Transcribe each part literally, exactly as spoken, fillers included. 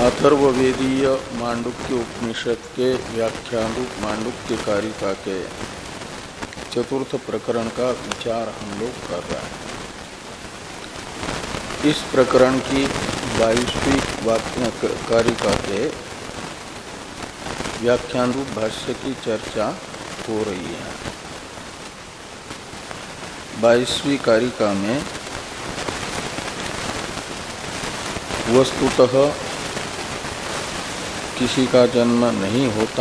अथर्ववेदीय मांडुक्य उपनिषद के व्याख्यान रूप मांडुक्य कारिका के चतुर्थ प्रकरण का विचार हम लोग कर रहे हैं। इस प्रकरण की बाईसवीं कारिका के व्याख्यान रूप भाष्य की चर्चा हो रही है। बाईसवीं कारिका में वस्तुतः किसी का जन्म नहीं होता,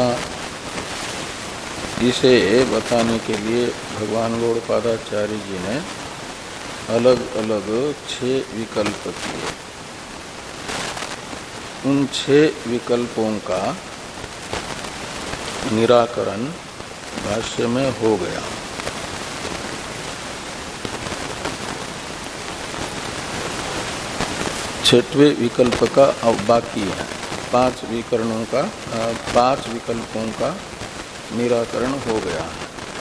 इसे बताने के लिए भगवान गौड़पादाचार्य जी ने अलग अलग छह विकल्प किए। उन छह विकल्पों का निराकरण भाष्य में हो गया। छठवें विकल्प का अब बाकी है। पांच विकरणों का पांच विकल्पों का निराकरण हो गया है।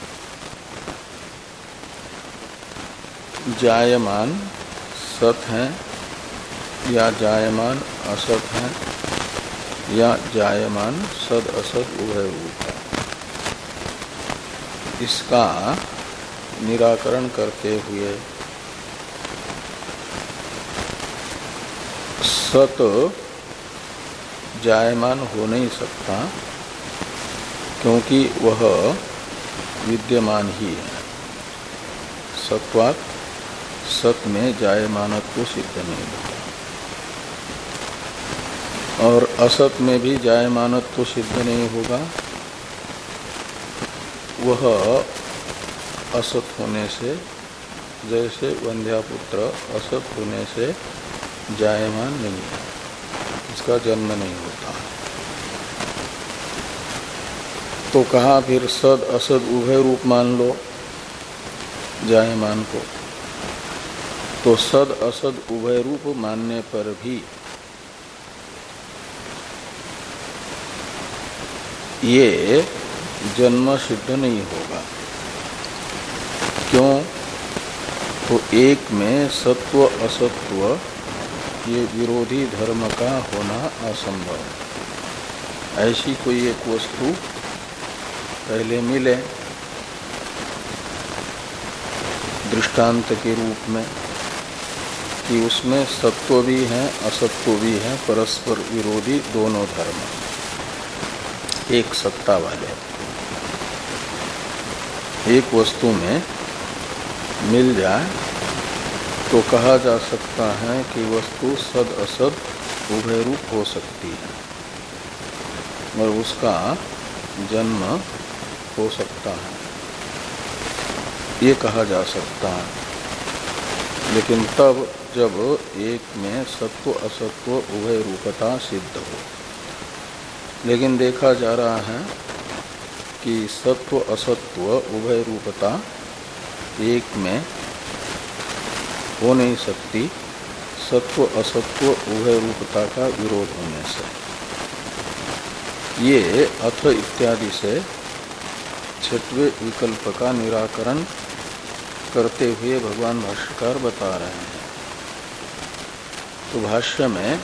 जायमान सत है या जायमान असत है या जायमान सद असत उभय रूप है, इसका निराकरण करते हुए सत जायमान हो नहीं सकता, क्योंकि वह विद्यमान ही है। सत्वात् सत में जायमानत्व सिद्ध नहीं होता और असत में भी जायमानत्व सिद्ध नहीं होगा। वह असत होने से, जैसे वंध्यापुत्र असत होने से जायमान नहीं है, इसका जन्म नहीं होता। तो कहा फिर सद असद उभय रूप मान लो जायमान को। तो सद असद उभय रूप मानने पर भी ये जन्म सिद्ध नहीं होगा। क्यों? तो एक में सत्व असत्व ये विरोधी धर्म का होना असंभव है। ऐसी कोई एक वस्तु पहले मिले दृष्टांत के रूप में कि उसमें सत्व भी है असत्व भी है, परस्पर विरोधी दोनों धर्म एक सत्ता वाले एक वस्तु में मिल जाए तो कहा जा सकता है कि वस्तु सद असद उभय रूप हो सकती है और उसका जन्म हो सकता है, ये कहा जा सकता है। लेकिन तब जब एक में सत्व असत्व उभय रूपता सिद्ध हो। लेकिन देखा जा रहा है कि सत्व असत्व उभय रूपता एक में हो नहीं सकती, सत्व असत्व उभय रूपता का विरोध होने से। ये अथ इत्यादि से छठवें विकल्प का निराकरण करते हुए भगवान भाष्यकार बता रहे हैं। तो भाष्य में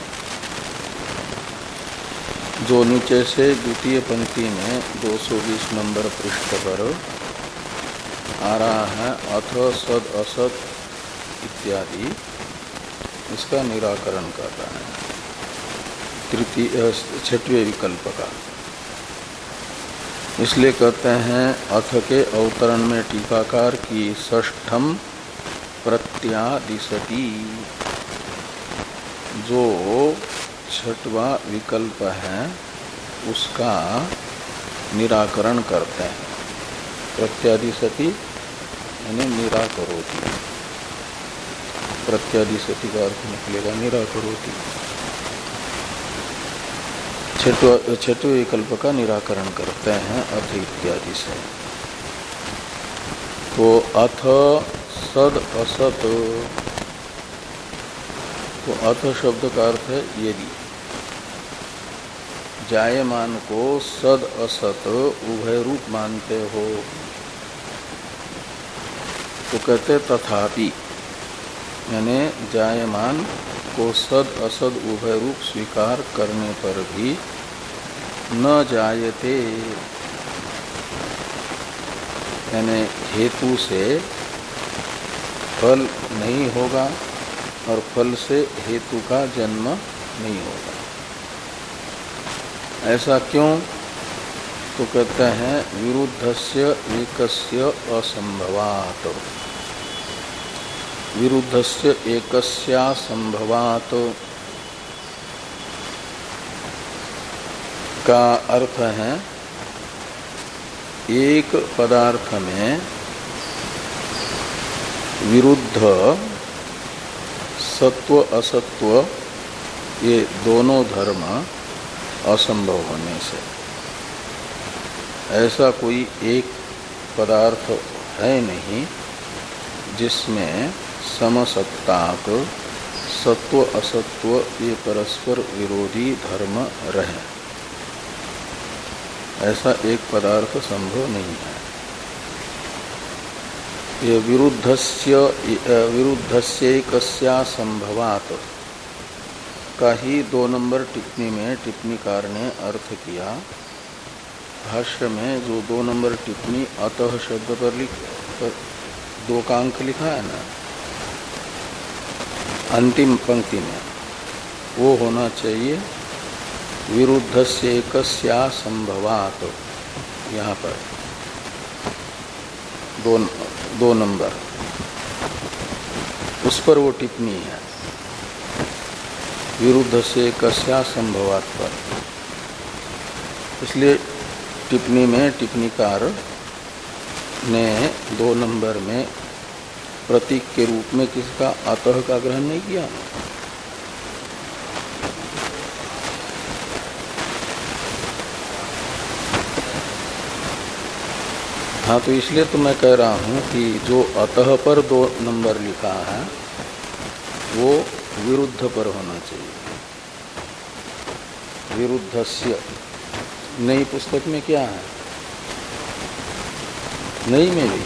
जो नीचे से द्वितीय पंक्ति में दो सौ बीस नंबर पृष्ठ पर आ रहा है अथ सद असत इत्यादि, इसका निराकरण कर रहा है तृतीय छठवें विकल्प का। इसलिए कहते हैं अथ के अवतरण में टीकाकार की षष्ठम प्रत्यादिशति, जो छठवां विकल्प है उसका निराकरण करते हैं। प्रत्यादिशति यानी निराकरोति, प्रत्यादिशति का अर्थ निकलेगा निराकरोति। छठवें विकल्प का निराकरण करते हैं अथ इत्यादि से। तो अथ सद असत, तो अथ शब्द का अर्थ है यदि। जायमान को सद असत उभय रूप मानते हो तो कहते तथापि, यानी जायमान को सद असद उभय रूप स्वीकार करने पर भी न जायते, यानी हेतु से फल नहीं होगा और फल से हेतु का जन्म नहीं होगा। ऐसा क्यों? तो कहते हैं विरुद्धस्य एकस्य असंभवात्, विरुद्धस्य एकस्यासंभवात् का अर्थ है एक पदार्थ में विरुद्ध सत्व असत्व ये दोनों धर्म असंभव होने से। ऐसा कोई एक पदार्थ है नहीं जिसमें समसत्ताक सत्व असत्व ये परस्पर विरोधी धर्म रहे। ऐसा एक पदार्थ संभव नहीं है। ये विरुद्धस्य विरुद्धस्य एकस्या संभवात का ही दो नंबर टिप्पणी में टिप्पणीकार ने अर्थ किया। भाष्य में जो दो नंबर टिप्पणी अतः शब्द पर लिख पर दो का अंक लिखा है ना, अंतिम पंक्ति में वो होना चाहिए विरुद्धस्य एकस्या संभवात। यहाँ पर दो दो नंबर उस पर वो टिप्पणी है विरुद्धस्य एकस्या संभवात पर। इसलिए टिप्पणी में टिप्पणीकार ने दो नंबर में प्रतीक के रूप में किसका अतः का ग्रहण नहीं किया। हाँ, तो इसलिए तो मैं कह रहा हूं कि जो अतः पर दो नंबर लिखा है वो विरुद्ध पर होना चाहिए। विरुद्धस्य नई पुस्तक में क्या है, नई में भी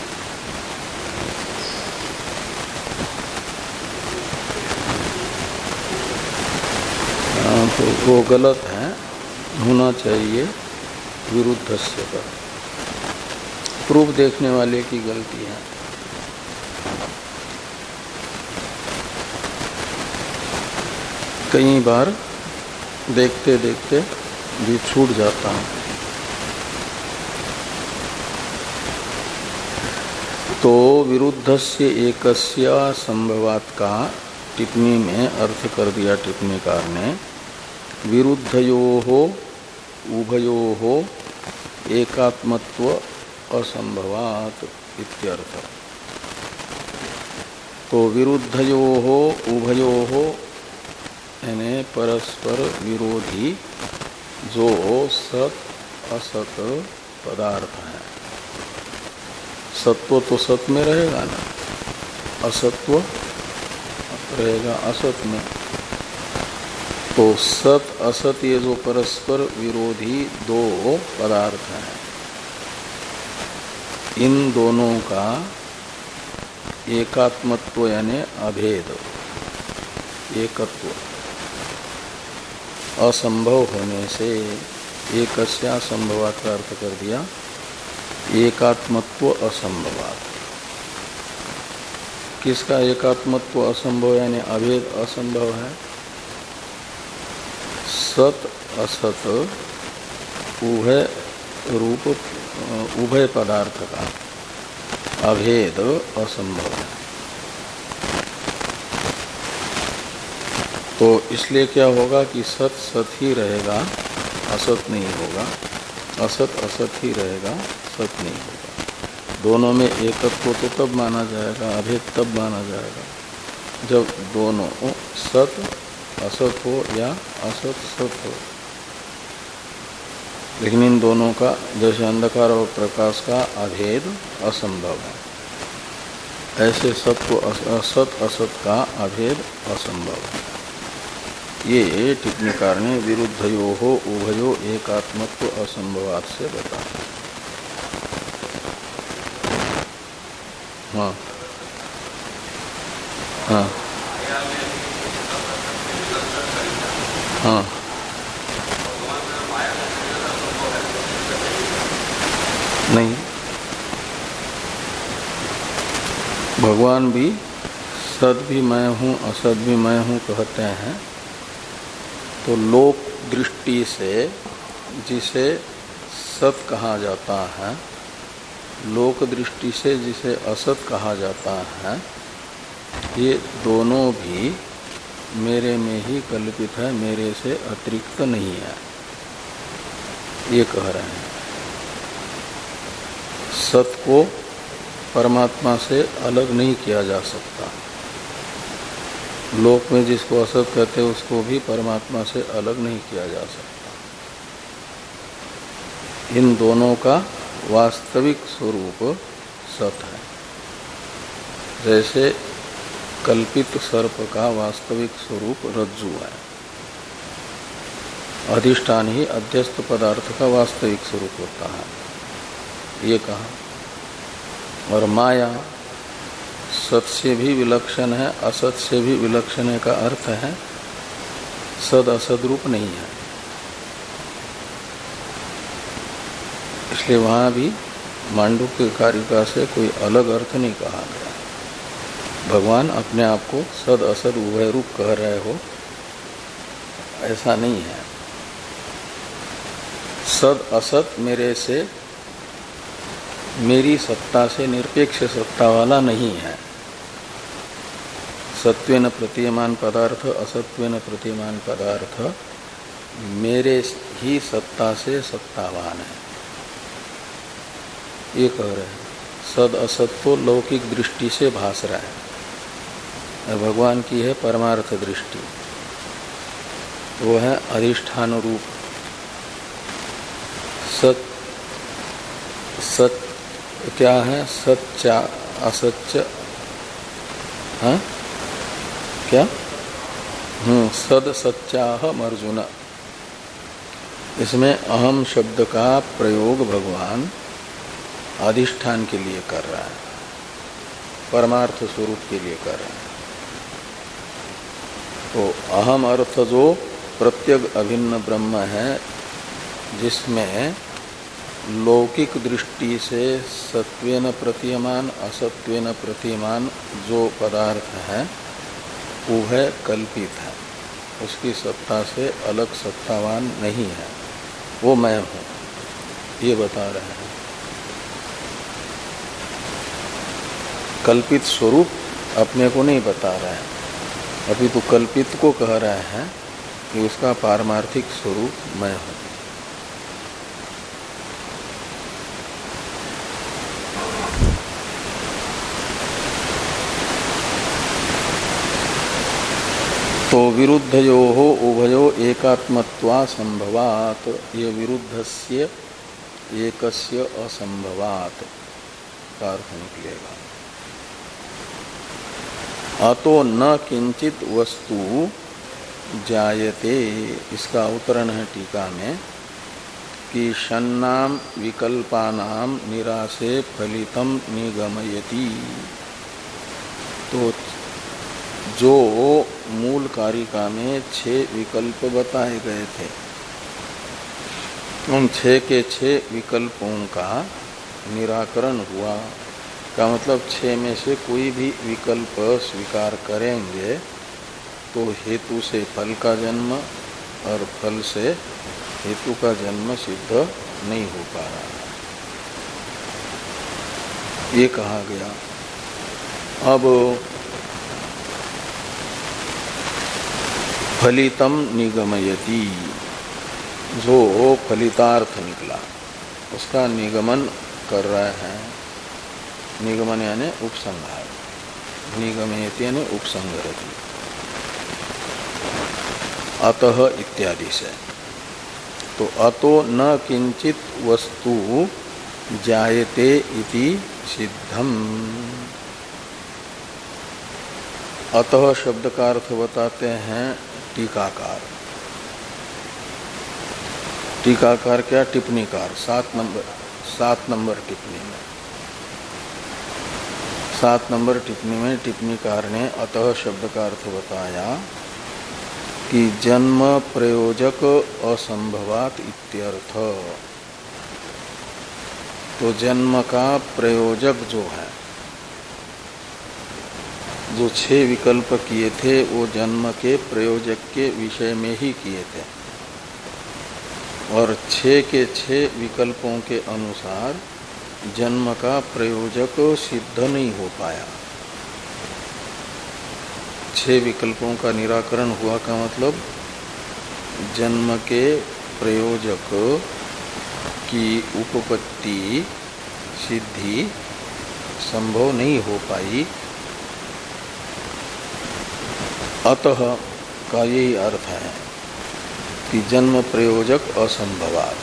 हाँ, तो वो गलत है, होना चाहिए विरुद्धस्य पर। प्रूफ देखने वाले की गलती है। कई बार देखते देखते भी छूट जाता है। तो विरुद्धस्य एकस्य संभवात का टिप्पणी में अर्थ कर दिया टिप्पणीकार ने विरुद्धयोः उभयोः एकात्मत्व असंभवात इत्यर्थ। तो विरुद्धयोः उभयोः यानी परस्पर विरोधी जो सत असत पदार्थ है, सत्व तो सत में रहेगा ना, असत्व रहेगा असत में। तो सत असत ये जो परस्पर विरोधी दो पदार्थ हैं, इन दोनों का एकात्मत्व यानी अभेद एकत्व असंभव होने से एकस्या संभवात का अर्थ कर दिया एकात्मत्व असंभवात। किसका एकात्मत्व असंभव यानी अभेद असंभव है? सत असत उभय रूप उभय पदार्थ का अभेद असंभव है। तो इसलिए क्या होगा कि सत सत ही रहेगा, असत नहीं होगा, असत असत ही रहेगा, सत नहीं होगा। दोनों में एकत्व तो तब माना जाएगा, अभेद तब माना जाएगा जब दोनों सत असत हो या असत सत हो। लेकिन इन दोनों का जैसे अंधकार और प्रकाश का अभेद असंभव है, ऐसे सत्व असत असत का अभेद असंभव है। ये टिप्पणीकार ने विरुद्धयोः उभयो एकात्मत्व असंभवात से बताया। हाँ हाँ भगवान भी सद भी मैं हूँ असद भी मैं हूँ कहते हैं, तो लोक दृष्टि से जिसे सत कहा जाता है, लोक दृष्टि से जिसे असत कहा जाता है, ये दोनों भी मेरे में ही कल्पित है, मेरे से अतिरिक्त नहीं है, ये कह रहे हैं। सत को परमात्मा से अलग नहीं किया जा सकता। लोक में जिसको असत कहते हैं उसको भी परमात्मा से अलग नहीं किया जा सकता। इन दोनों का वास्तविक स्वरूप सत है। जैसे कल्पित सर्प का वास्तविक स्वरूप रज्जु है, अधिष्ठान ही अध्यस्त पदार्थ का वास्तविक स्वरूप होता है, ये कहा। और माया सत से भी विलक्षण है, असत से भी विलक्षण है का अर्थ है सद असद रूप नहीं है। इसलिए वहां भी मांडुक्य कारिका से कोई अलग अर्थ नहीं कहा गया। भगवान अपने आप को सद असद उभय रूप कह रहे हो, ऐसा नहीं है। सद असत मेरे से, मेरी सत्ता से निरपेक्ष सत्ता वाला नहीं है। सत्वेन प्रतीयमान पदार्थ असत्वेन प्रतीयमान पदार्थ मेरे ही सत्ता से सत्तावान है, ये कह रहे हैं। सद असत तो लौकिक दृष्टि से भास रहा है, और भगवान की है परमार्थ दृष्टि, वो है अधिष्ठान रूप सत। सत क्या है? सच्चा असच्च, हाँ क्या? हम्म सद सच्चाहम अर्जुन। इसमें अहम शब्द का प्रयोग भगवान अधिष्ठान के लिए कर रहा है, परमार्थ स्वरूप के लिए कर रहा है। तो अहम अर्थ जो प्रत्यग अभिन्न ब्रह्म है, जिसमें लौकिक दृष्टि से सत्वेन प्रतीयमान असत्वेन प्रतीयमान जो पदार्थ है वो है कल्पित है, उसकी सत्ता से अलग सत्तावान नहीं है, वो मैं हूँ, ये बता रहे हैं। कल्पित स्वरूप अपने को नहीं बता रहे हैं, अभी तो कल्पित को कह रहे हैं कि उसका पारमार्थिक स्वरूप मैं हूँ। तो विरुद्धयो हो उभयो एकात्मत्वा संभवात, ये विरुद्धस्य एकस्य असंभवात का अर्थ निकलेगा। अतो न किंचित वस्तु जायते, इसका अवतरण है टीका में कि षण्णाम विकल्पानाम निराशे फलितम निगमयति। तो जो मूल कारिका में छह विकल्प बताए गए थे, उन छह के छह विकल्पों का निराकरण हुआ, का मतलब छह में से कोई भी विकल्प स्वीकार करेंगे तो हेतु से फल का जन्म और फल से हेतु का जन्म सिद्ध नहीं हो पा रहा है, ये कहा गया। अब फलितम निगमयति, जो फलितार्थ निकला उसका निगमन कर रहे हैं। निगमन यानी उपसंहार, निगमयति यानी उपसंहरति, अतः इत्यादि से। तो अतो न किंचित वस्तु जायते इति सिद्धम। अतः शब्द का अर्थ बताते हैं टीकाकार। टीकाकार क्या? टिप्पणीकार। सात नंबर सात नंबर टिप्पणी में सात नंबर टिप्पणी में टिप्पणीकार ने अतः शब्द का अर्थ बताया कि जन्म प्रयोजक असंभवात इत्यर्थ। तो जन्म का प्रयोजक जो है जो छह विकल्प किए थे वो जन्म के प्रयोजक के विषय में ही किए थे और छह के छह विकल्पों के अनुसार जन्म का प्रयोजक सिद्ध नहीं हो पाया। छह विकल्पों का निराकरण हुआ का मतलब जन्म के प्रयोजक की उपपत्ति सिद्धि संभव नहीं हो पाई। अतः का यही अर्थ है कि जन्म प्रयोजक असंभवात्।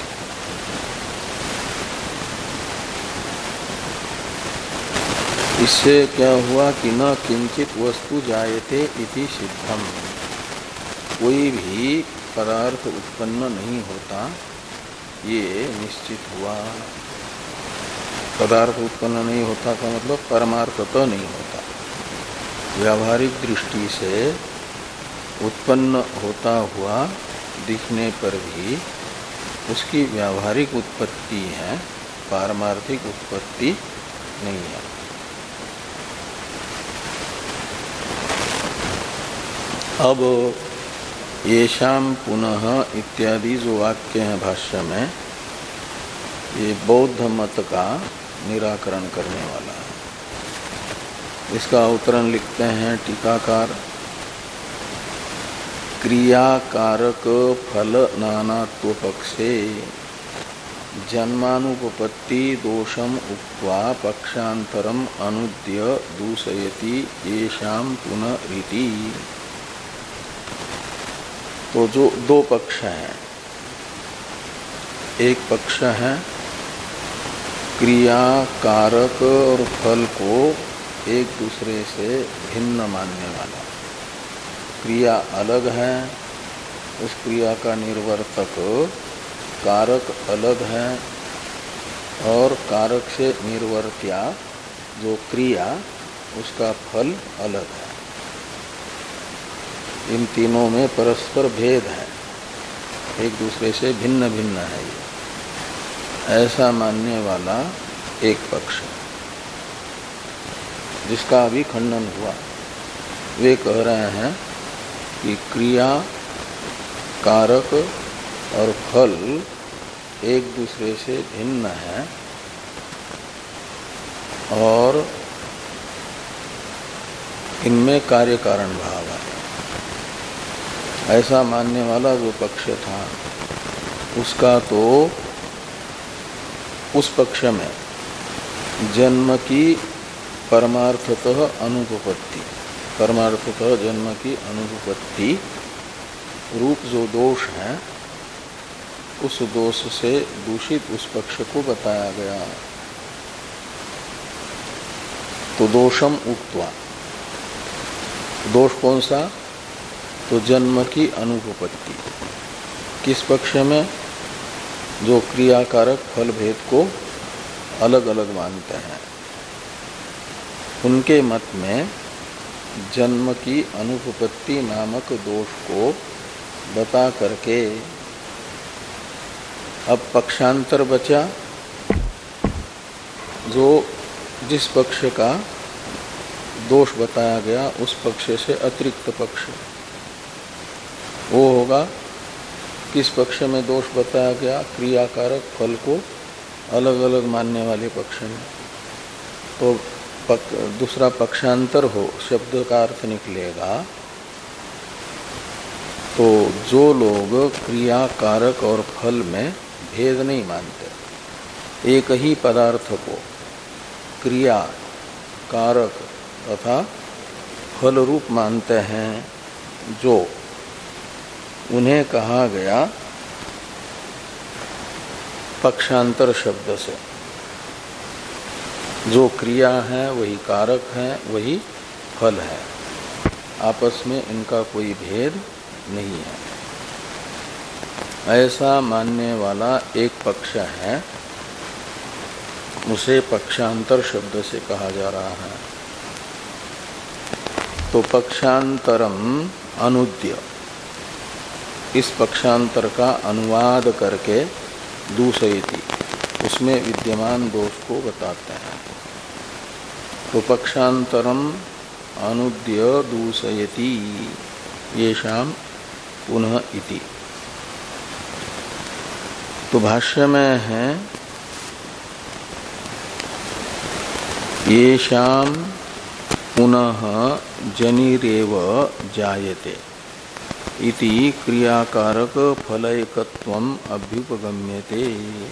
इससे क्या हुआ कि न किंचित वस्तु जायते इति सिद्धम, कोई भी पदार्थ उत्पन्न नहीं होता ये निश्चित हुआ। पदार्थ उत्पन्न नहीं होता का मतलब परमार्थतः नहीं होता, व्यावहारिक दृष्टि से उत्पन्न होता हुआ दिखने पर भी उसकी व्यावहारिक उत्पत्ति है, पारमार्थिक उत्पत्ति नहीं है। अब येषाम पुनः इत्यादि जो वाक्य हैं भाष्य में, ये बौद्ध मत का निराकरण करने वाला है। इसका उत्तरण लिखते हैं टीकाकार, क्रियाकारक फल नानात्व पक्षे जन्मानुपपत्ति दोषम उक्त्वा पक्षांतरम अनुद्य दूषयति येषाम पुनरिति। तो जो दो पक्ष हैं, एक पक्ष है क्रिया कारक और फल को एक दूसरे से भिन्न मानने वाला। क्रिया अलग है, उस क्रिया का निर्वर्तक कारक अलग है और कारक से निर्वर्त्या जो क्रिया उसका फल अलग है। इन तीनों में परस्पर भेद है, एक दूसरे से भिन्न भिन्न है ये, ऐसा मानने वाला एक पक्ष है जिसका अभी खंडन हुआ। वे कह रहे हैं कि क्रिया कारक और फल एक दूसरे से भिन्न है और इनमें कार्य कारण भाव है। ऐसा मानने वाला जो पक्ष था उसका तो उस पक्ष में जन्म की परमार्थतः अनुपपत्ति, परमार्थतः जन्म की अनुपपत्ति रूप जो दोष है उस दोष से दूषित उस पक्ष को बताया गया। तो दोषम उक्त्वा, दोष कौन सा? तो जन्म की अनुपपत्ति। किस पक्ष में? जो क्रियाकारक फल भेद को अलग अलग मानते हैं, उनके मत में जन्म की अनुपपत्ति नामक दोष को बता करके अब पक्षांतर बचा। जो जिस पक्ष का दोष बताया गया उस पक्ष से अतिरिक्त पक्ष वो होगा। किस पक्ष में दोष बताया गया? क्रियाकारक फल को अलग अलग मानने वाले पक्ष में। तो पक, दूसरा पक्षांतर हो शब्द का अर्थ निकलेगा। तो जो लोग क्रियाकारक और फल में भेद नहीं मानते, एक ही पदार्थ को क्रिया कारक तथा फल रूप मानते हैं, जो उन्हें कहा गया पक्षांतर शब्द से। जो क्रिया है वही कारक है, वही फल है, आपस में इनका कोई भेद नहीं है। ऐसा मानने वाला एक पक्ष है, उसे पक्षांतर शब्द से कहा जा रहा है। तो पक्षांतरम अनुद्य, इस पक्षांतर का अनुवाद करके दूषयति, उसमें विद्यमान दोष को बताते हैं। तो पक्षांतरम अनुद्य दूषयति येषाम पुनः इति। तो भाष्य में है येषाम पुनः जनिरेव जायते इति क्रियाकारक फलैकत्वम अभ्युपगम्यते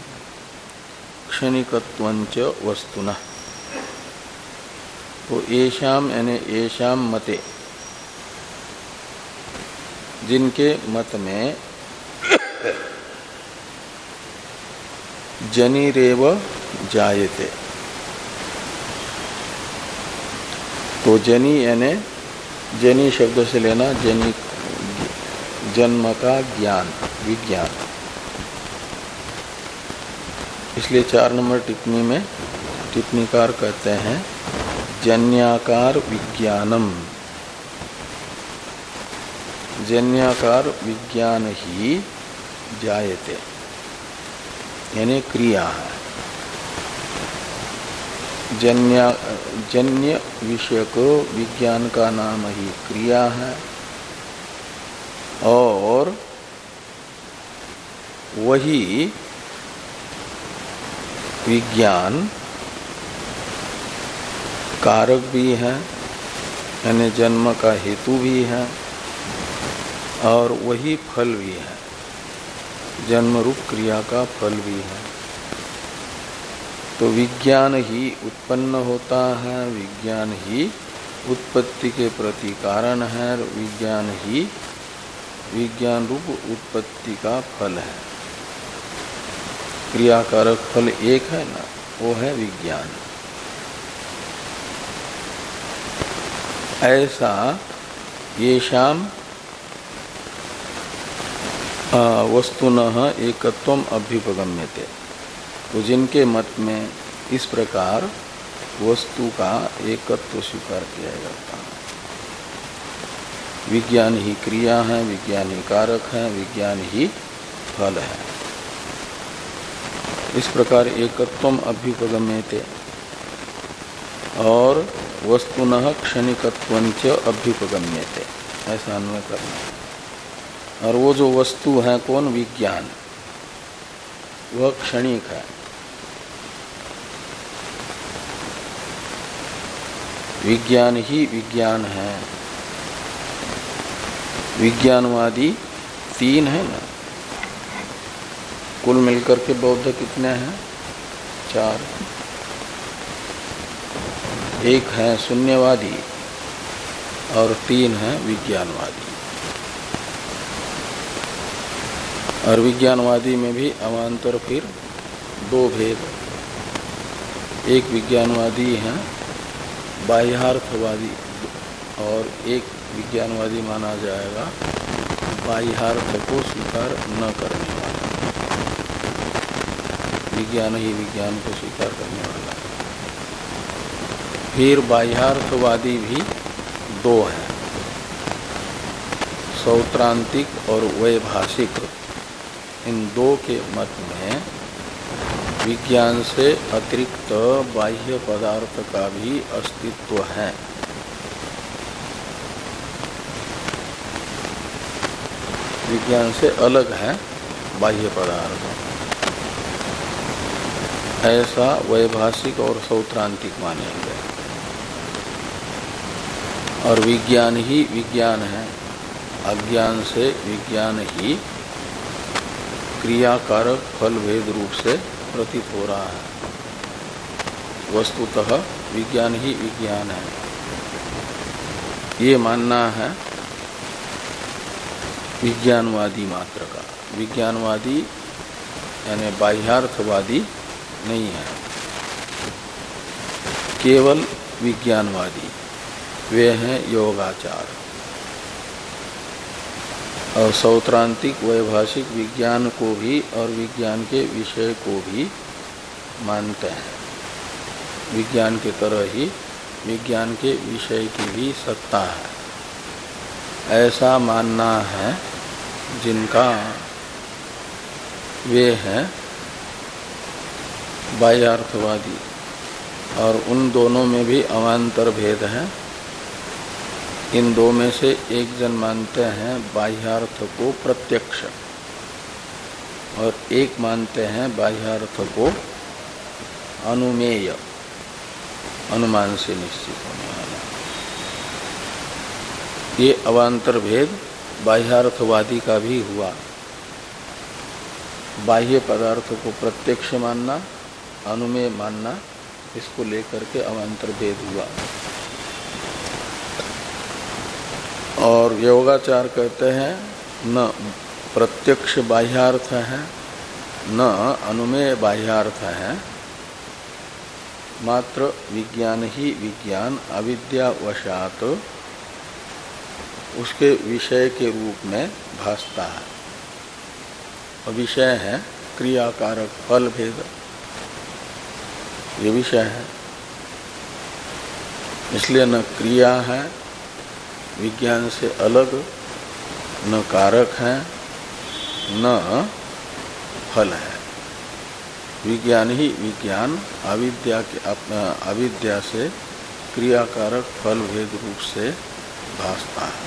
क्षणिकत्वंच वस्तुनः। तो येषाम यानी येषाम मते, जिनके मत में जनिरेव जायते, तो जनी यानी जनी शब्द से लेना जनी जन्म का ज्ञान, विज्ञान। इसलिए चार नंबर टिप्पणी में टिप्पणीकार कहते हैं जन्याकार विज्ञानम, जन्याकार विज्ञान ही जायते यानी क्रिया है। जन्य जन्य विषय को विज्ञान का नाम ही क्रिया है और वही विज्ञान कारक भी है यानी जन्म का हेतु भी है और वही फल भी है, जन्म रूप क्रिया का फल भी है। तो विज्ञान ही उत्पन्न होता है, विज्ञान ही उत्पत्ति के प्रति कारण है, विज्ञान ही विज्ञान रूप उत्पत्ति का फल है। क्रियाकारक फल एक है ना, वो है विज्ञान। ऐसा येषाम वस्तुनः एकत्वम अभ्युपगम्यते, तो जिनके मत में इस प्रकार वस्तु का एकत्व स्वीकार किया जाता है, विज्ञान ही क्रिया है, विज्ञान ही कारक है, विज्ञान ही फल है, इस प्रकार एकत्वम अभ्युपगम्यते और वस्तुनः क्षणिकत्वंच अभ्युपगम्यते, ऐसा अन्वय करना। और वो जो वस्तु है कौन, विज्ञान, वह क्षणिक है। विज्ञान ही विज्ञान है। विज्ञानवादी तीन है ना, कुल मिलकर के बौद्ध कितने हैं, चार। एक है शून्यवादी और तीन है विज्ञानवादी। और विज्ञानवादी में भी अवान्तर फिर दो भेद। एक विज्ञानवादी है बाह्यार्थवादी और एक विज्ञानवादी माना जाएगा बाह्यार्थ को स्वीकार न करने वाला, विज्ञान ही विज्ञान को स्वीकार करने वाला। फिर बाह्यार्थवादी भी दो हैं, सौत्रांतिक और वैभाषिक। इन दो के मत में विज्ञान से अतिरिक्त बाह्य पदार्थ का भी अस्तित्व है। विज्ञान से अलग है बाह्य पदार्थ, ऐसा वैभाषिक और सौत्रांतिक मानेंगे। और विज्ञान ही विज्ञान है, अज्ञान से विज्ञान ही क्रियाकारक फल भेद रूप से प्रतीत हो रहा है। वस्तुतः विज्ञान ही विज्ञान है, ये मानना है विज्ञानवादी मात्र का। विज्ञानवादी यानी बाह्यार्थवादी नहीं है, केवल विज्ञानवादी वे हैं योगाचार। और सौत्रांतिक वैभाषिक विज्ञान को भी और विज्ञान के विषय को भी मानते हैं। विज्ञान के तरह ही विज्ञान के विषय की भी सत्ता है, ऐसा मानना है जिनका, वे हैं बाह्यार्थवादी। और उन दोनों में भी अवान्तर भेद है। इन दो में से एक जन मानते हैं बाह्यार्थ को प्रत्यक्ष और एक मानते हैं बाह्यार्थ को अनुमेय, अनुमान से निश्चित होने वाला। ये अवान्तर भेद बाह्यार्थवादी का भी हुआ। बाह्य पदार्थ को प्रत्यक्ष मानना, अनुमेय मानना, इसको लेकर के अवान्तर भेद हुआ। और योगाचार कहते हैं न प्रत्यक्ष बाह्यार्थ है न अनुमेय बाह्यार्थ है, मात्र विज्ञान ही विज्ञान अविद्यावशात उसके विषय के रूप में भासता है। और विषय है क्रियाकारक फल भेद, ये विषय है। इसलिए न क्रिया है विज्ञान से अलग, न कारक है न फल है। विज्ञान ही विज्ञान अविद्या के अविद्या से क्रियाकारक फल भेद रूप से भासता है।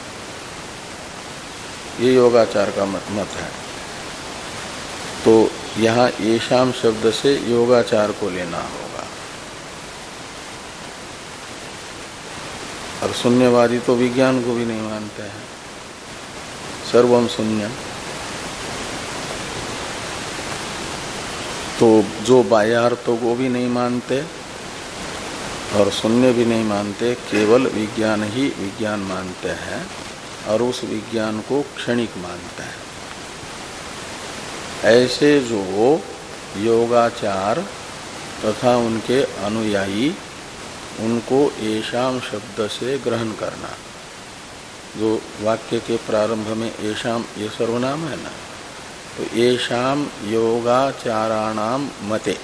ये योगाचार का मत मत है। तो यहाँ येषाम शब्द से योगाचार को लेना होगा। और शून्यवादी तो विज्ञान को भी नहीं मानते हैं, सर्वम शून्य। तो जो बाह्यार्थों को भी नहीं मानते और शून्य भी नहीं मानते, केवल विज्ञान ही विज्ञान मानते हैं और उस विज्ञान को क्षणिक मानते हैं। ऐसे जो योगाचार तथा उनके अनुयायी, उनको येषाम शब्द से ग्रहण करना। जो वाक्य के प्रारंभ में येषाम ये सर्वनाम है ना, तो येषाम योगाचाराणाम मते,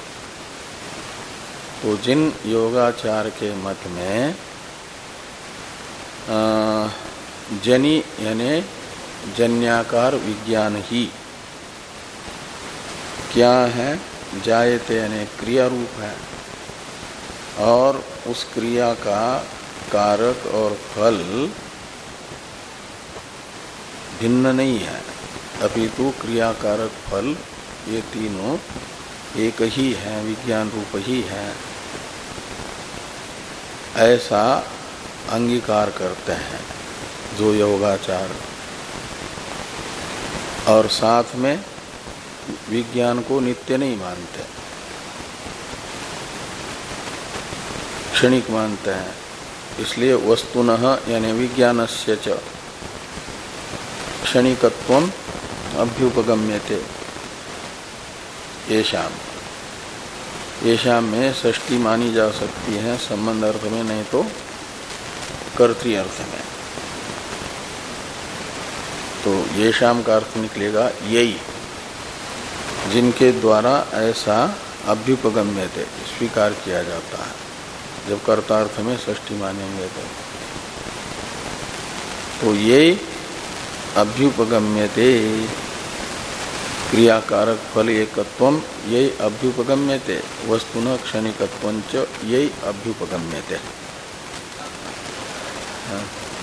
तो जिन योगाचार के मत में आ, जनी यानी जन्याकार विज्ञान ही क्या है, जायते यानी क्रिया रूप है और उस क्रिया का कारक और फल भिन्न नहीं है, अपितु क्रिया कारक फल ये तीनों एक ही है, विज्ञान रूप ही है, ऐसा अंगीकार करते हैं जो योगाचार। और साथ में विज्ञान को नित्य नहीं मानते, क्षणिक मानते हैं। इसलिए वस्तुनः यानी विज्ञानस्य च क्षणिकत्वम अभ्युपगम्यते। येषाम येषाम में षष्ठी मानी जा सकती है संबंध अर्थ में, नहीं तो कर्तृ अर्थ में। तो येषाम का अर्थ निकलेगा यही, जिनके द्वारा ऐसा अभ्युपगम्यते स्वीकार किया जाता है। जब कर्तार्थ में षष्ठी मानेंगे तो, तो ये अभ्युपगम्यते क्रियाकारक फल एकत्वम यही अभ्युपगम्यते वस्तुन क्षणिकत्वंच यही अभ्युपगम्यते। हाँ।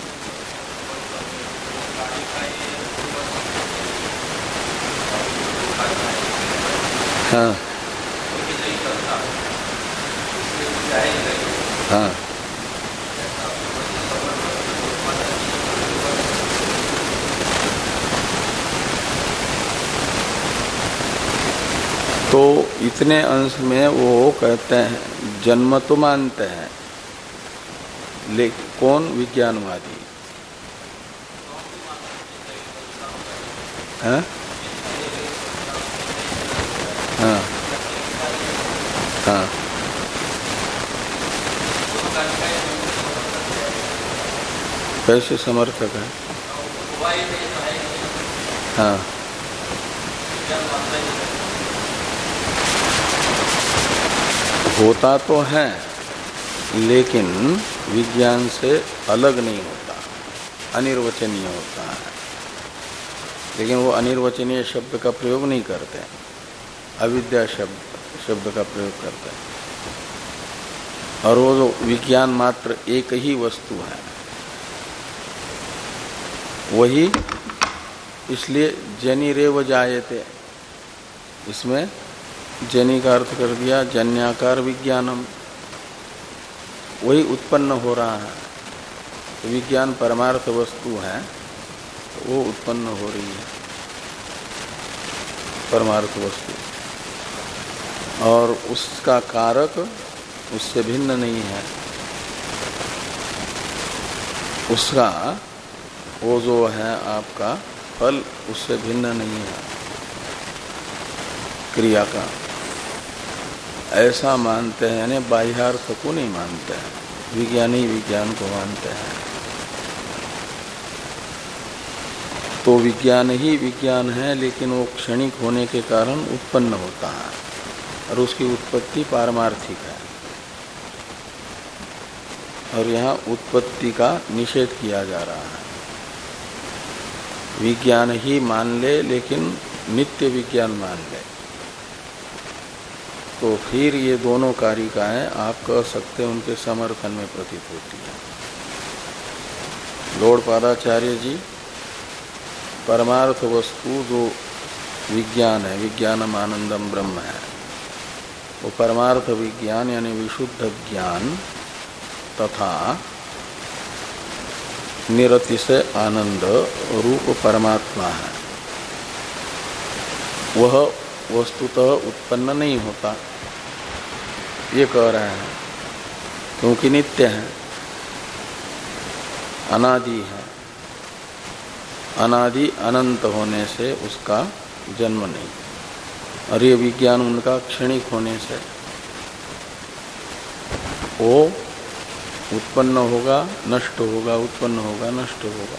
हाँ हाँ तो इतने अंश में वो कहते हैं, जन्म तो मानते हैं, लेकिन कौन विज्ञानवादी है? हाँ हाँ कैसे समर्थक है? हाँ होता तो है, लेकिन विज्ञान से अलग नहीं होता, अनिर्वचनीय होता है। लेकिन वो अनिर्वचनीय शब्द का प्रयोग नहीं करते, अविद्या शब्द शब्द का प्रयोग करते हैं। और वो जो विज्ञान मात्र एक ही वस्तु है, वही, इसलिए जनि रेव जायते, इसमें जनि का अर्थ कर दिया जन्याकार विज्ञानम, वही उत्पन्न हो रहा है। तो विज्ञान परमार्थ वस्तु है, तो वो उत्पन्न हो रही है परमार्थ वस्तु, और उसका कारक उससे भिन्न नहीं है। उसका वो जो है आपका फल उससे भिन्न नहीं है क्रिया का, ऐसा मानते हैं। यानी बाह्यार्थ को नहीं मानते हैं, विज्ञानी विज्ञान को मानते हैं। तो विज्ञान ही विज्ञान है, लेकिन वो क्षणिक होने के कारण उत्पन्न होता है, और उसकी उत्पत्ति पारमार्थिक है। और यहाँ उत्पत्ति का निषेध किया जा रहा है। विज्ञान ही मान ले, लेकिन नित्य विज्ञान मान ले, तो फिर ये दोनों कारिकाएं आप कह सकते हैं उनके समर्थन में प्रतीत होती है। गौड़पादाचार्य जी परमार्थ वस्तु जो विज्ञान है, विज्ञानम आनंदम ब्रह्म है, वो परमार्थ विज्ञान यानी विशुद्ध ज्ञान तथा निरतिशय आनंद रूप परमात्मा है। वह वस्तुतः उत्पन्न नहीं होता, ये कह रहे हैं, क्योंकि नित्य है, अनादि है। अनादि अनंत होने से उसका जन्म नहीं, और ये विज्ञान उनका क्षणिक होने से वो उत्पन्न होगा, नष्ट होगा, उत्पन्न होगा, नष्ट होगा।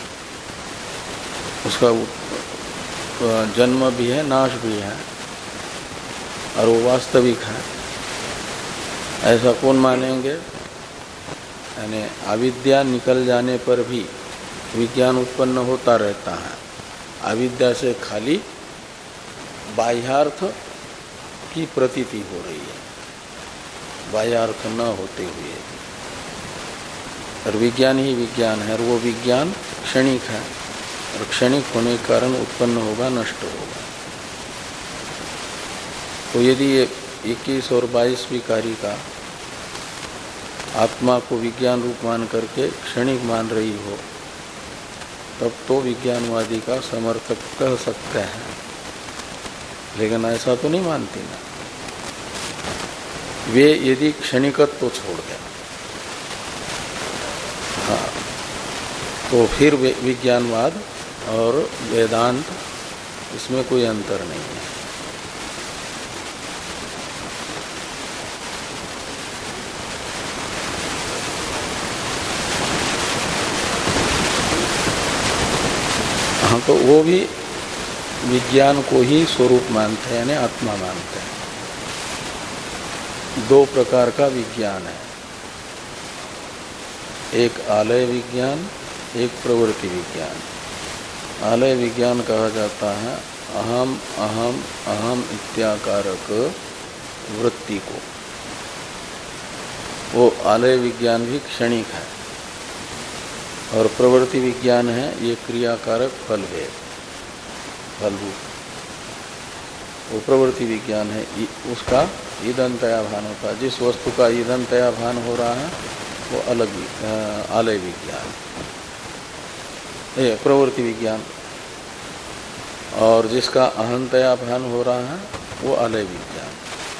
उसका जन्म भी है, नाश भी है, और वो वास्तविक है। ऐसा कौन मानेंगे? यानी अविद्या निकल जाने पर भी विज्ञान उत्पन्न होता रहता है। अविद्या से खाली बाह्यार्थ की प्रतीति हो रही है, बाह्यार्थ न होते हुए। और विज्ञान ही विज्ञान है, और वो विज्ञान क्षणिक है, और क्षणिक होने के कारण उत्पन्न होगा, नष्ट होगा। तो यदि ये इक्कीस और बाईसवीं कारिका आत्मा को विज्ञान रूप मान करके क्षणिक मान रही हो, तब तो विज्ञानवादी का समर्थक कह सकते हैं, लेकिन ऐसा तो नहीं मानती ना। वे यदि क्षणिकत्व तो छोड़ दें, हाँ, तो फिर विज्ञानवाद और वेदांत इसमें कोई अंतर नहीं है। हाँ, तो वो भी विज्ञान को ही स्वरूप मानते हैं, यानी आत्मा मानते हैं। दो प्रकार का विज्ञान है, एक आलय विज्ञान, एक प्रवृत्ति विज्ञान। आलय विज्ञान कहा जाता है अहम अहम अहम इत्याकारक वृत्ति को। वो आलय विज्ञान भी क्षणिक है, और प्रवृत्ति विज्ञान है ये क्रियाकारक फल भेद, फलभूत। वो प्रवृत्ति विज्ञान है, उसका ईदंतया भान होता है। जिस वस्तु का ईदंतया भान हो रहा है वो अलग आलय विज्ञान, प्रवृत्ति विज्ञान, और जिसका अहंतया भान हो रहा है वो आलय विज्ञान।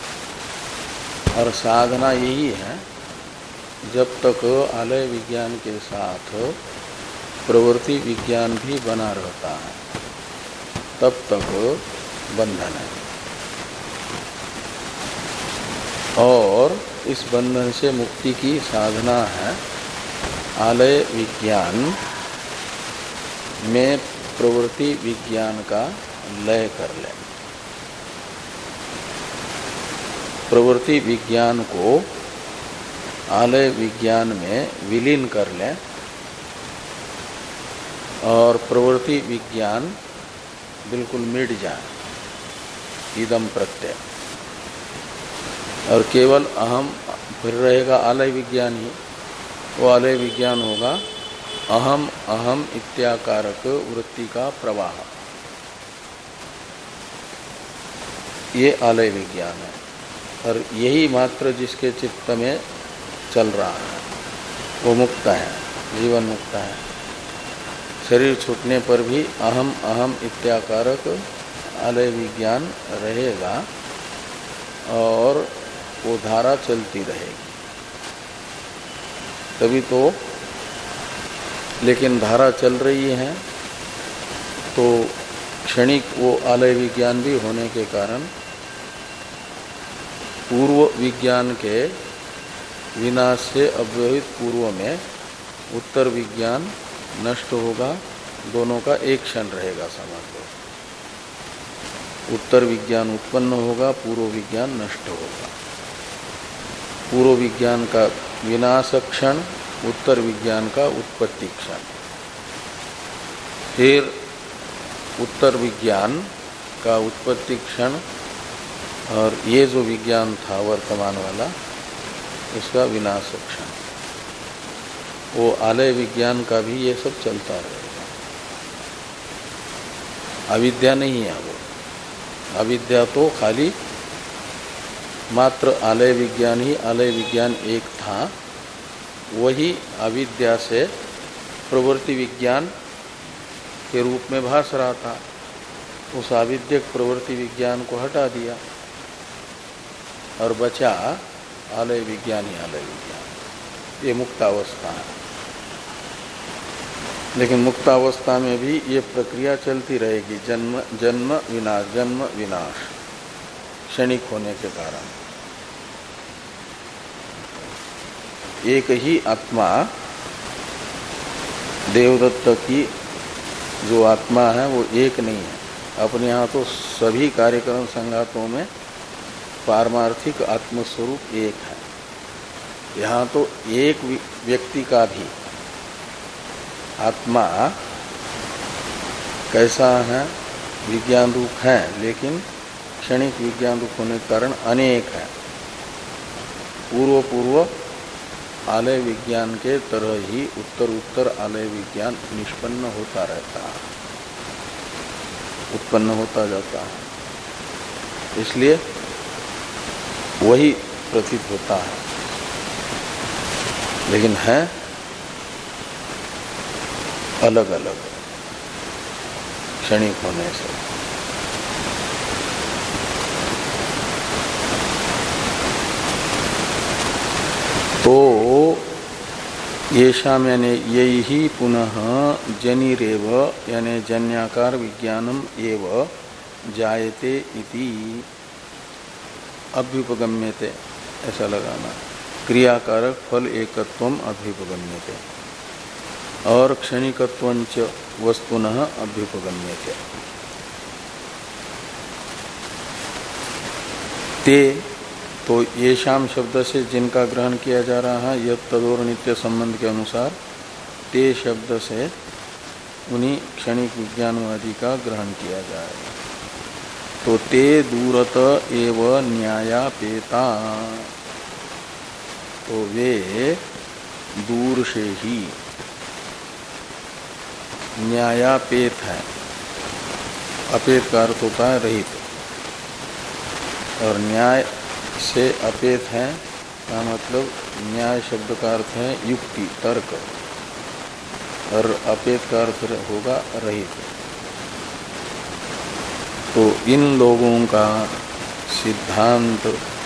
और साधना यही है, जब तक आलय विज्ञान के साथ प्रवृत्ति विज्ञान भी बना रहता है, तब तक बंधन है। और इस बंधन से मुक्ति की साधना है आलय विज्ञान में प्रवृत्ति विज्ञान का लय कर ले। प्रवृत्ति विज्ञान को आलय विज्ञान में विलीन कर ले, और प्रवृत्ति विज्ञान बिल्कुल मिट जाए, इदम प्रत्यय, और केवल अहम फिर रहेगा आलय विज्ञान ही। वो आलय विज्ञान होगा अहम अहम इत्याकारक वृत्ति का प्रवाह, ये आलय विज्ञान है। और यही मात्र जिसके चित्त में चल रहा है वो मुक्त है, जीवन मुक्त है। शरीर छूटने पर भी अहम अहम इत्याकारक आलय विज्ञान रहेगा और वो धारा चलती रहेगी। तभी तो, लेकिन धारा चल रही है तो क्षणिक वो आलय विज्ञान भी होने के कारण पूर्व विज्ञान के विनाश से अव्यवहित पूर्व में उत्तर विज्ञान नष्ट होगा, दोनों का एक क्षण रहेगा समझ लो। उत्तर विज्ञान उत्पन्न होगा, पूर्व विज्ञान नष्ट होगा। पूर्व विज्ञान का विनाश क्षण, उत्तर विज्ञान का उत्पत्ति क्षण। फिर उत्तर विज्ञान का उत्पत्ति क्षण और ये जो विज्ञान था वर्तमान वाला, उसका विनाश क्षण। वो आलय विज्ञान का भी ये सब चलता रहेगा। अविद्या नहीं है वो। अविद्या तो खाली मात्र आलय विज्ञान ही आलय विज्ञान एक था, वही अविद्या से प्रवृत्ति विज्ञान के रूप में भास रहा था। उस अविद्यक प्रवृत्ति विज्ञान को हटा दिया और बचा आलय विज्ञान ही आलय विज्ञान। ये मुक्तावस्था है। लेकिन मुक्तावस्था में भी ये प्रक्रिया चलती रहेगी, जन्म जन्म विनाश, जन्म विनाश, क्षणिक होने के कारण। एक ही आत्मा, देवदत्त की जो आत्मा है वो एक नहीं है। अपने यहाँ तो सभी कार्यक्रम संघातों में पारमार्थिक आत्मस्वरूप एक है। यहाँ तो एक व्यक्ति का भी आत्मा कैसा है, विज्ञान रूप है, लेकिन क्षणिक विज्ञान रूप होने के कारण अनेक है। पूर्व पूर्व आलय विज्ञान के तरह ही उत्तर उत्तर आलय विज्ञान निष्पन्न होता रहता है, उत्पन्न होता जाता है। इसलिए वही प्रतीत होता है, लेकिन है अलग अलग क्षणिक होने से। तो येषाम यानी यही पुनः जनिरेव यानी जन्याकार विज्ञानम एव जायते इति अभ्युपगम्यते, ऐसा लगाना। क्रियाकारक फल एकत्वम अभ्युपगम्यते और क्षणिकत्वंच वस्तुनः अभ्युपगम्यते। ते तो येषाम शब्द से जिनका ग्रहण किया जा रहा है, यह तदोर नित्य संबंध के अनुसार ते शब्द से उन्हीं क्षणिक विज्ञानवादी का ग्रहण किया जाएगा। तो ते दूरत एव न्यायापेता, तो वे दूर से ही न्यायापेत है। अपेत का अर्थ होता है रहित, और न्याय से अपेत है का मतलब न्याय शब्द का अर्थ है युक्ति, तर्क, और अपेत का अर्थ होगा रहित। तो इन लोगों का सिद्धांत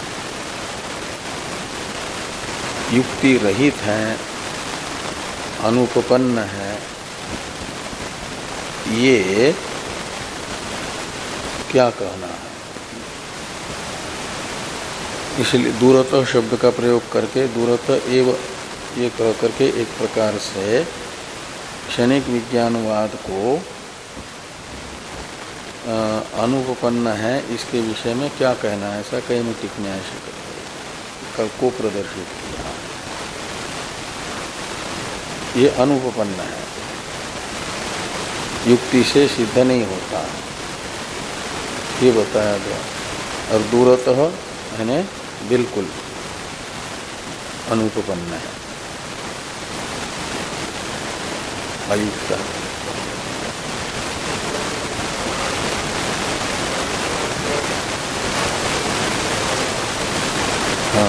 युक्ति रहित है, अनुपपन्न है। ये क्या कहना है? इसलिए दूरतः शब्द का प्रयोग करके दूरतः एव ये कह करके एक प्रकार से क्षणिक विज्ञानवाद को अनुपपन्न है, इसके विषय में क्या कहना है, ऐसा कई में टिप्पणियां को प्रदर्शित किया। ये अनुपपन्न है, युक्ति से सिद्ध नहीं होता, ये बताया गया। और दूरतः यानी बिल्कुल अनुपपन्न है। अयुक्त है। हाँ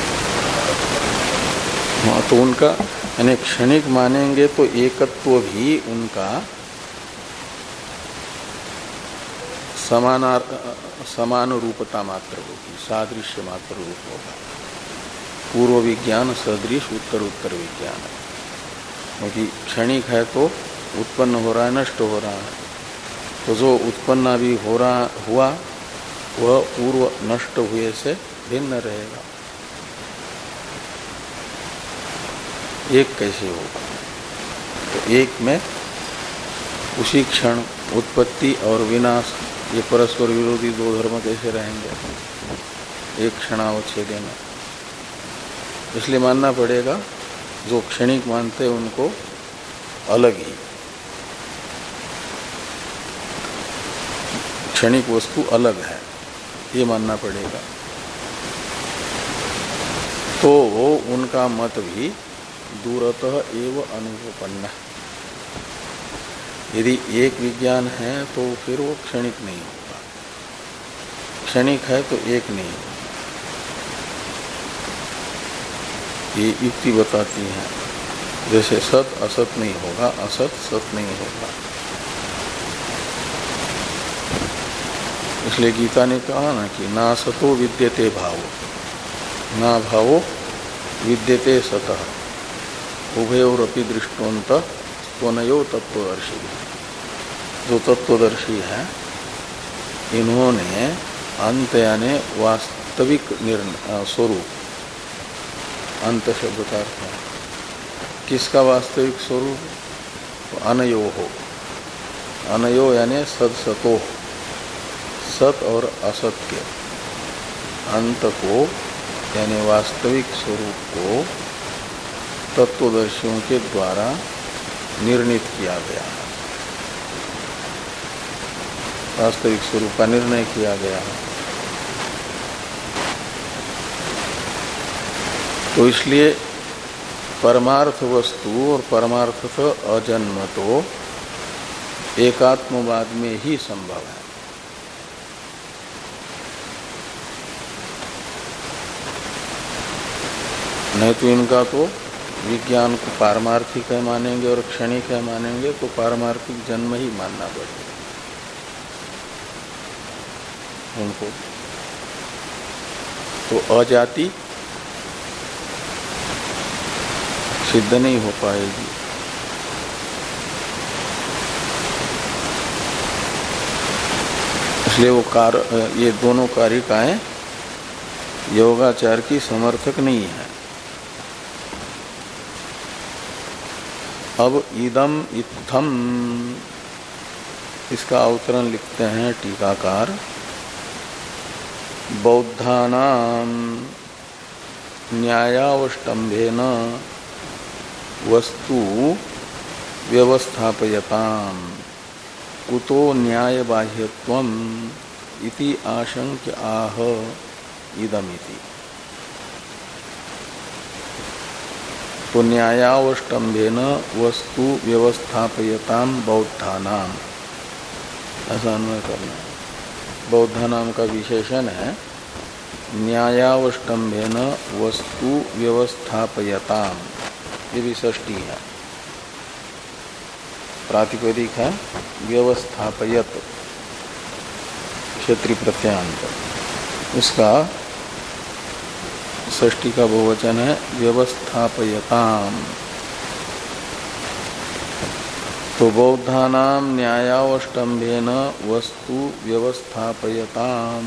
हाँ, तो उनका यानी क्षणिक मानेंगे तो एकत्व भी उनका समान समान रूपता मात्र होगी, सादृश्य मात्र रूप होगा। पूर्व विज्ञान सदृश उत्तर उत्तर विज्ञान, क्योंकि क्षणिक है तो उत्पन्न हो रहा है, नष्ट हो रहा है, तो जो उत्पन्न भी हो रहा हुआ वह पूर्व नष्ट हुए से भिन्न रहेगा। एक कैसे होगा? तो एक में उसी क्षण उत्पत्ति और विनाश, ये परस्पर विरोधी दो धर्म कैसे रहेंगे एक क्षणावच्छेद में? इसलिए मानना पड़ेगा जो क्षणिक मानते हैं उनको अलग ही, क्षणिक वस्तु अलग है, ये मानना पड़ेगा। तो उनका मत भी दूरतः एव अनुपन्न। यदि एक विज्ञान है तो फिर वो क्षणिक नहीं होगा, क्षणिक है तो एक नहीं होगा। ये युक्ति बताती है, जैसे सत असत नहीं होगा, असत सत नहीं होगा। इसलिए गीता ने कहा ना कि ना सतो विद्यते भावो, ना भावो विद्यते सतः, उभयोरपि दृष्टोंत त्वनयो तत्वदर्शी। जो तत्वदर्शी है इन्होंने अंत यानी वास्तविक स्वरूप, अंत शब्द का अर्थ है किसका वास्तविक स्वरूप? तो अनयो हो, अनयो यानी सद सतो, सत और असत के अंत को यानी वास्तविक स्वरूप को तत्वदर्शियों के द्वारा निर्णीत किया गया है, वास्तविक स्वरूप का निर्णय किया गया है। तो इसलिए परमार्थ वस्तु और परमार्थत अजन्म तो एकात्मवाद में ही संभव है। नहीं तो इनका तो विज्ञान को पारमार्थिक है मानेंगे और क्षणिक है मानेंगे, तो पारमार्थिक जन्म ही मानना पड़ेगा उनको। तो अजाति सिद्ध नहीं हो पाएगी। इसलिए वो कार ये दोनों कारिकाएं योगाचार की समर्थक नहीं है। अब इदम इत्थम, इसका अवतरण लिखते हैं टीकाकार, बौद्धानाम न्यायावष्टम्भेन वस्तु व्यवस्थापयताम कुतो न्याय बाह्यत्वम इति आशंक्य आह इदमिति। तो न्यायावष्टम्भेन वस्तु व्यवस्थापयताम बौद्धानाम, ऐसा अन्वय करना है। बौद्धानाम का विशेषण है न्यायावष्टम्भेन वस्तु व्यवस्थापयताम, ये भी षष्ठी है, प्रातिपदिक है व्यवस्थापयत क्षेत्रीय प्रत्यांत, उसका षष्ठी का बहुवचन है व्यवस्थापयताम। तो बौद्धानाम न्यायावष्टम्भेन वस्तु व्यवस्थापयताम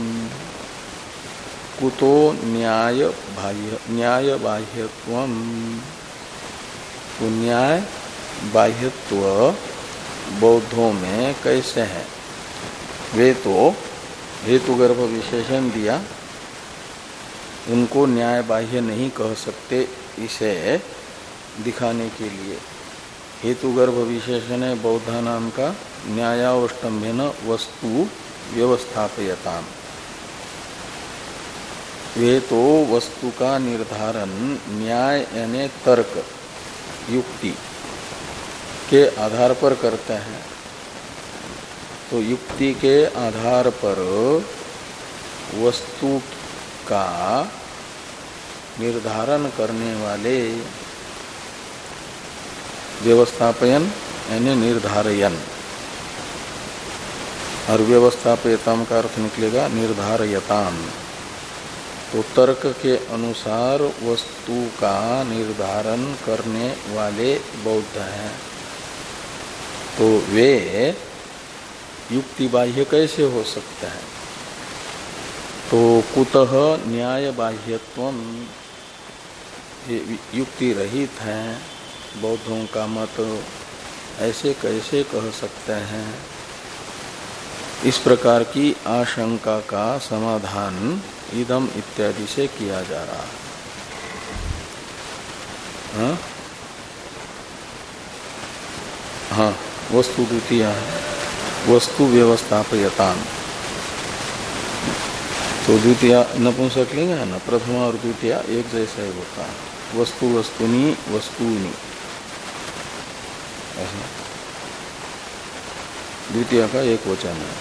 कुतो न्याय बाह्य न्याय बाह्यत्वम। तो न्याय बाह्यत्व बौद्धों में कैसे है? वे तो हेतुगर्भ विशेषण दिया, उनको न्याय बाह्य नहीं कह सकते, इसे दिखाने के लिए हेतुगर्भ विशेषण है बौद्धा नाम का न्यायावष्टम्भेन वस्तु व्यवस्थापयताम। वे तो वस्तु का निर्धारण न्याय यानी तर्क युक्ति के आधार पर करते हैं। तो युक्ति के आधार पर वस्तु का निर्धारण करने वाले व्यवस्थापयन यानी निर्धारयन, और व्यवस्थापयताम का अर्थ निकलेगा निर्धारयताम। तो तर्क के अनुसार वस्तु का निर्धारण करने वाले बौद्ध हैं, तो वे युक्ति बाह्य कैसे हो सकते हैं? तो कुतः न्याय बाह्यत्वम, ये युक्ति रहित हैं बौद्धों का मत, ऐसे कैसे कह सकते हैं? इस प्रकार की आशंका का समाधान इदम इत्यादि से किया जा रहा है। हाँ, हाँ वस्तु द्वितीय है, वस्तु व्यवस्थापयताम। तो द्वितीय नपुंसक लिंग है ना, प्रथमा और द्वितीय एक जैसा ही होता है। वस्तु वस्तुनि वस्तुनि, ऐसा द्वितीय का एक वचन है।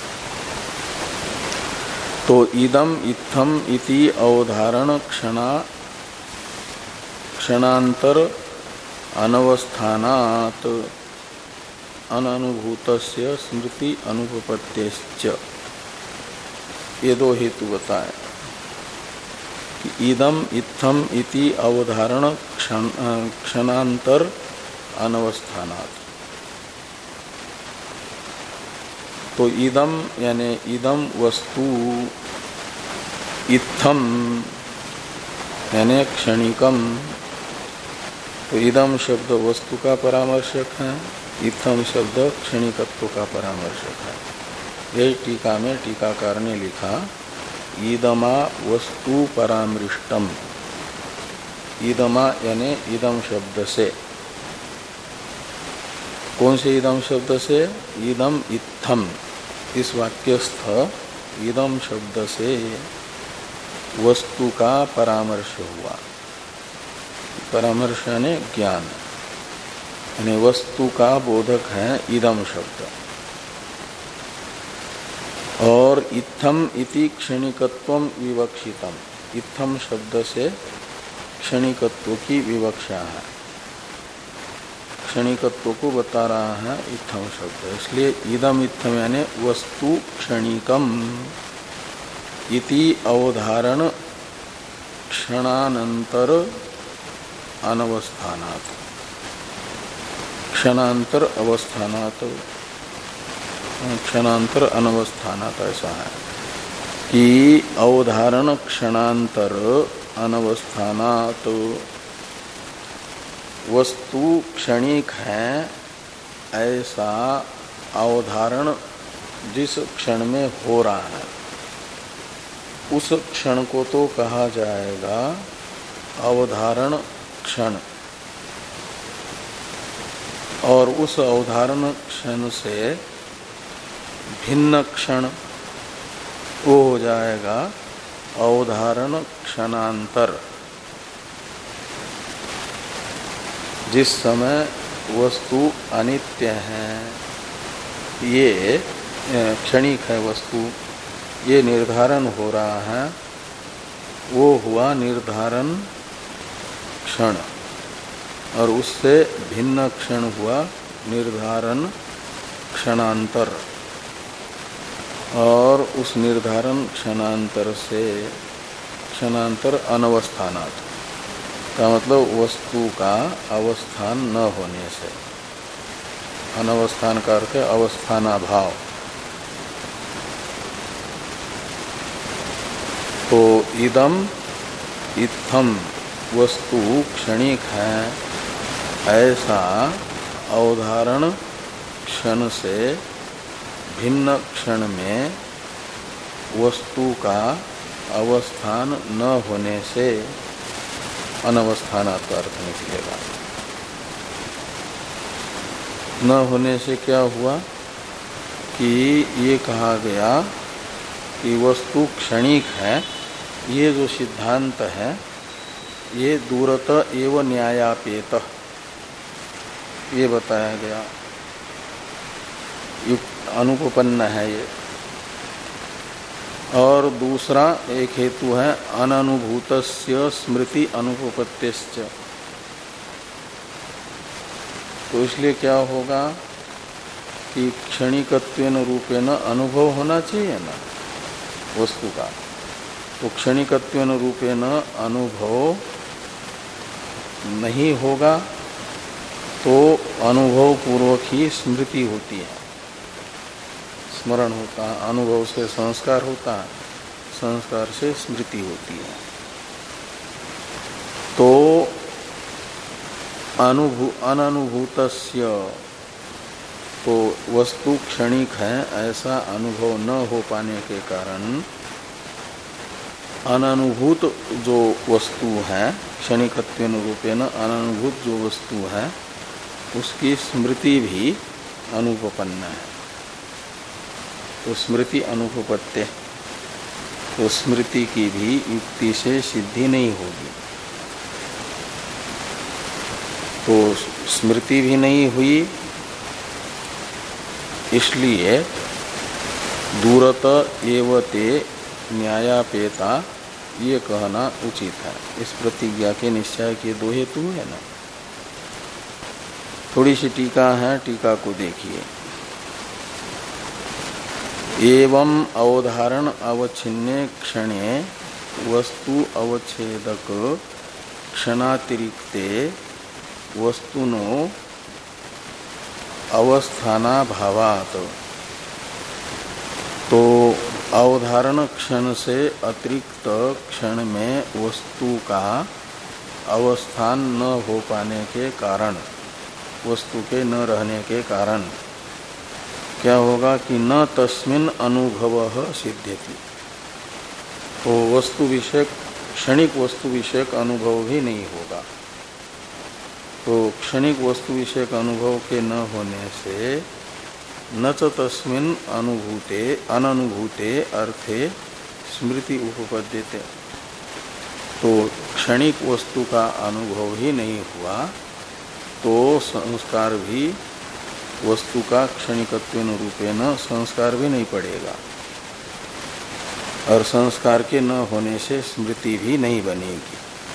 तो इदम इत्थम इति अवधारण क्षणा क्षणांतर अनवस्थानात् अननुभूतस्य स्मृति अनुपपत्तिश्च, ये दो हेतु बताए कि इदम इत्थम इति अवधारण क्षण क्षणांतर अनवस्थानात्। तो इदम यानी इदम वस्तु, इत्थम यानी क्षणिकम। तो इदम शब्द वस्तु का परामर्शक है, इत्थम शब्द क्षणिकत्व का परामर्शक है। यही टीका में टीकाकार ने लिखा ईदमा वस्तु परामृष्टम। ईदमा यानी इदम शब्द से, कौन से इदम शब्द से? इदम इत्थम, इस वाक्यस्थ इदम शब्द से वस्तु का परामर्श हुआ। परामर्श यानी ज्ञान, यानी वस्तु का बोधक है इदम शब्द। और इत्थम इति क्षणिकत्वम विवक्षितम, इत्थम शब्द से क्षणिकत्व की विवक्षा है, क्षणिकत्व को बता रहा है इत्थम शब्द। इसलिए इदम इत्थम यानी वस्तु क्षणिकम इति अवधारण क्षणानंतर अनवस्थानात्, क्षणांतर अवस्थानात्, क्षणांतर अनवस्थानात् ऐसा है कि अवधारण क्षणांतर अनवस्थानात्। वस्तु क्षणिक है ऐसा अवधारण जिस क्षण में हो रहा है, उस क्षण को तो कहा जाएगा अवधारण क्षण। और उस अवधारण क्षण से भिन्न क्षण वो हो जाएगा अवधारण क्षणांतर। जिस समय वस्तु अनित्य है, ये क्षणिक है वस्तु, ये निर्धारण हो रहा है, वो हुआ निर्धारण क्षण। और उससे भिन्न क्षण हुआ निर्धारण क्षणांतर। और उस निर्धारण क्षणांतर से क्षणांतर अनवस्थानात् का मतलब वस्तु का अवस्थान न होने से। अनवस्थान का अर्थ है अवस्थानाभाव। तो इदम इत्थम वस्तु क्षणिक है ऐसा अवधारण क्षण से भिन्न क्षण में वस्तु का अवस्थान न होने से अनवस्थानात् अर्थ निकलेगा। न होने से क्या हुआ कि ये कहा गया कि वस्तु क्षणिक है, ये जो सिद्धांत है ये दूरत एवं न्यायापेत, ये बताया गया, युक्त अनुपपन्न है ये। और दूसरा एक हेतु है अननुभूतस्य स्मृति अनुपपत्तिश्च। तो इसलिए क्या होगा कि क्षणिकत्वेन रूपेण अनुभव होना चाहिए ना वस्तु का। तो क्षणिकत्वेन रूपेण अनुभव नहीं होगा तो अनुभव पूर्वक ही स्मृति होती है, स्मरण होता है। अनुभव से संस्कार होता है, संस्कार से स्मृति होती है। तो अनुभू अननुभूतस्य, तो वस्तु क्षणिक है ऐसा अनुभव न हो पाने के कारण अननुभूत जो वस्तु है, क्षणिकत्वेन रूपेण अननुभूत जो वस्तु है उसकी स्मृति भी अनुपपन्न है। तो स्मृति अनुपपत्ति, तो स्मृति की भी युक्ति से सिद्धि नहीं होगी। तो स्मृति भी नहीं हुई, इसलिए दूरत एवते न्यायापेता ये कहना उचित है। इस प्रतिज्ञा के निश्चय के दो हेतु है ना। थोड़ी सी टीका है, टीका को देखिए। एवं अवधारण अवच्छिन्ने क्षणे वस्तु अवच्छेदक क्षणातिरिक्ते वस्तुनो अवस्थानाभावात्, तो अवधारण क्षण से अतिरिक्त क्षण में वस्तु का अवस्थान न हो पाने के कारण, वस्तु के न रहने के कारण क्या होगा कि न तस्मिन् अनुभवः सिद्ध्यति। तो वस्तु विषयक, क्षणिक वस्तु विषयक अनुभव भी नहीं होगा। तो क्षणिक वस्तु विषयक अनुभव के न होने से न च तस्मिन् अनुभूते अननुभूते अर्थे स्मृति उपपद्यते। तो क्षणिक वस्तु का अनुभव ही नहीं हुआ तो संस्कार भी, वस्तु का क्षणिकत्वेन रूपेण संस्कार भी नहीं पड़ेगा, और संस्कार के न होने से स्मृति भी नहीं बनेगी।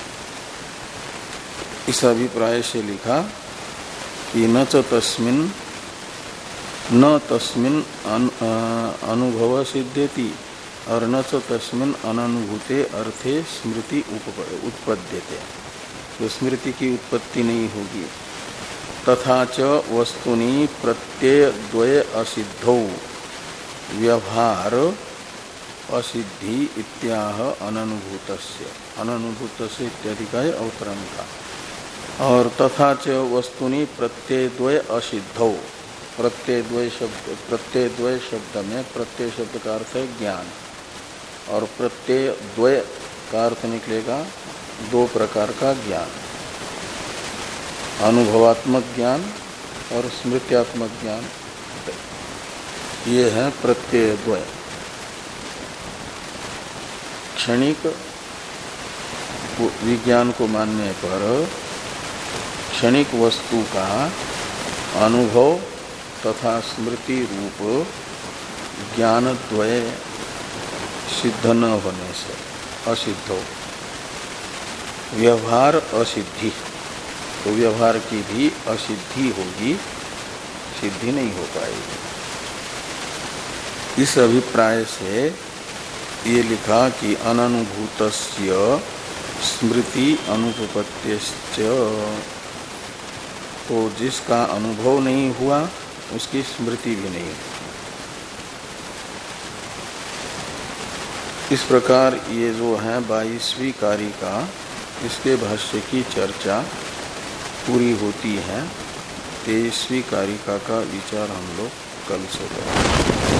इस अभिप्राय से लिखा कि न च तस्मिन् न तस्मिन् अनुभव सिद्ध्यति और न च तस्मिन् अननुभूते अर्थे स्मृति उत्पद्यते। तो स्मृति की उत्पत्ति नहीं होगी। तथा च वस्तुनि प्रत्यय द्वय असिद्धौ व्यवहार असिद्धि इत्याह अननुभूतस्य, अननुभूतस्य इत्यादि का अवतरण का। और तथा च वस्तुनि प्रत्यय द्वय असिद्धौ, प्रत्यय द्वय शब्द, प्रत्यय द्वय शब्द में प्रत्यय शब्द का अर्थ है ज्ञान, और प्रत्यय द्वय का अर्थ निकलेगा दो प्रकार का ज्ञान, अनुभवात्मक ज्ञान और स्मृत्यात्मक ज्ञान। ये है प्रत्यय द्वय। क्षणिक विज्ञान को मानने पर क्षणिक वस्तु का अनुभव तथा स्मृति रूप ज्ञान द्वय सिद्ध न होने से असिद्ध हो, व्यवहार असिद्धि, तो व्यवहार की भी असिद्धि होगी, सिद्धि नहीं हो पाएगी। इस अभिप्राय से ये लिखा कि अननुभूतस्य स्मृति अनुपपत्तिश्च, तो जिसका अनुभव नहीं हुआ उसकी स्मृति भी नहीं। इस प्रकार ये जो है बाईसवीं कारिका, इसके भाष्य की चर्चा पूरी होती है। तेईसवीं कारिका का विचार हम लोग कल से करेंगे।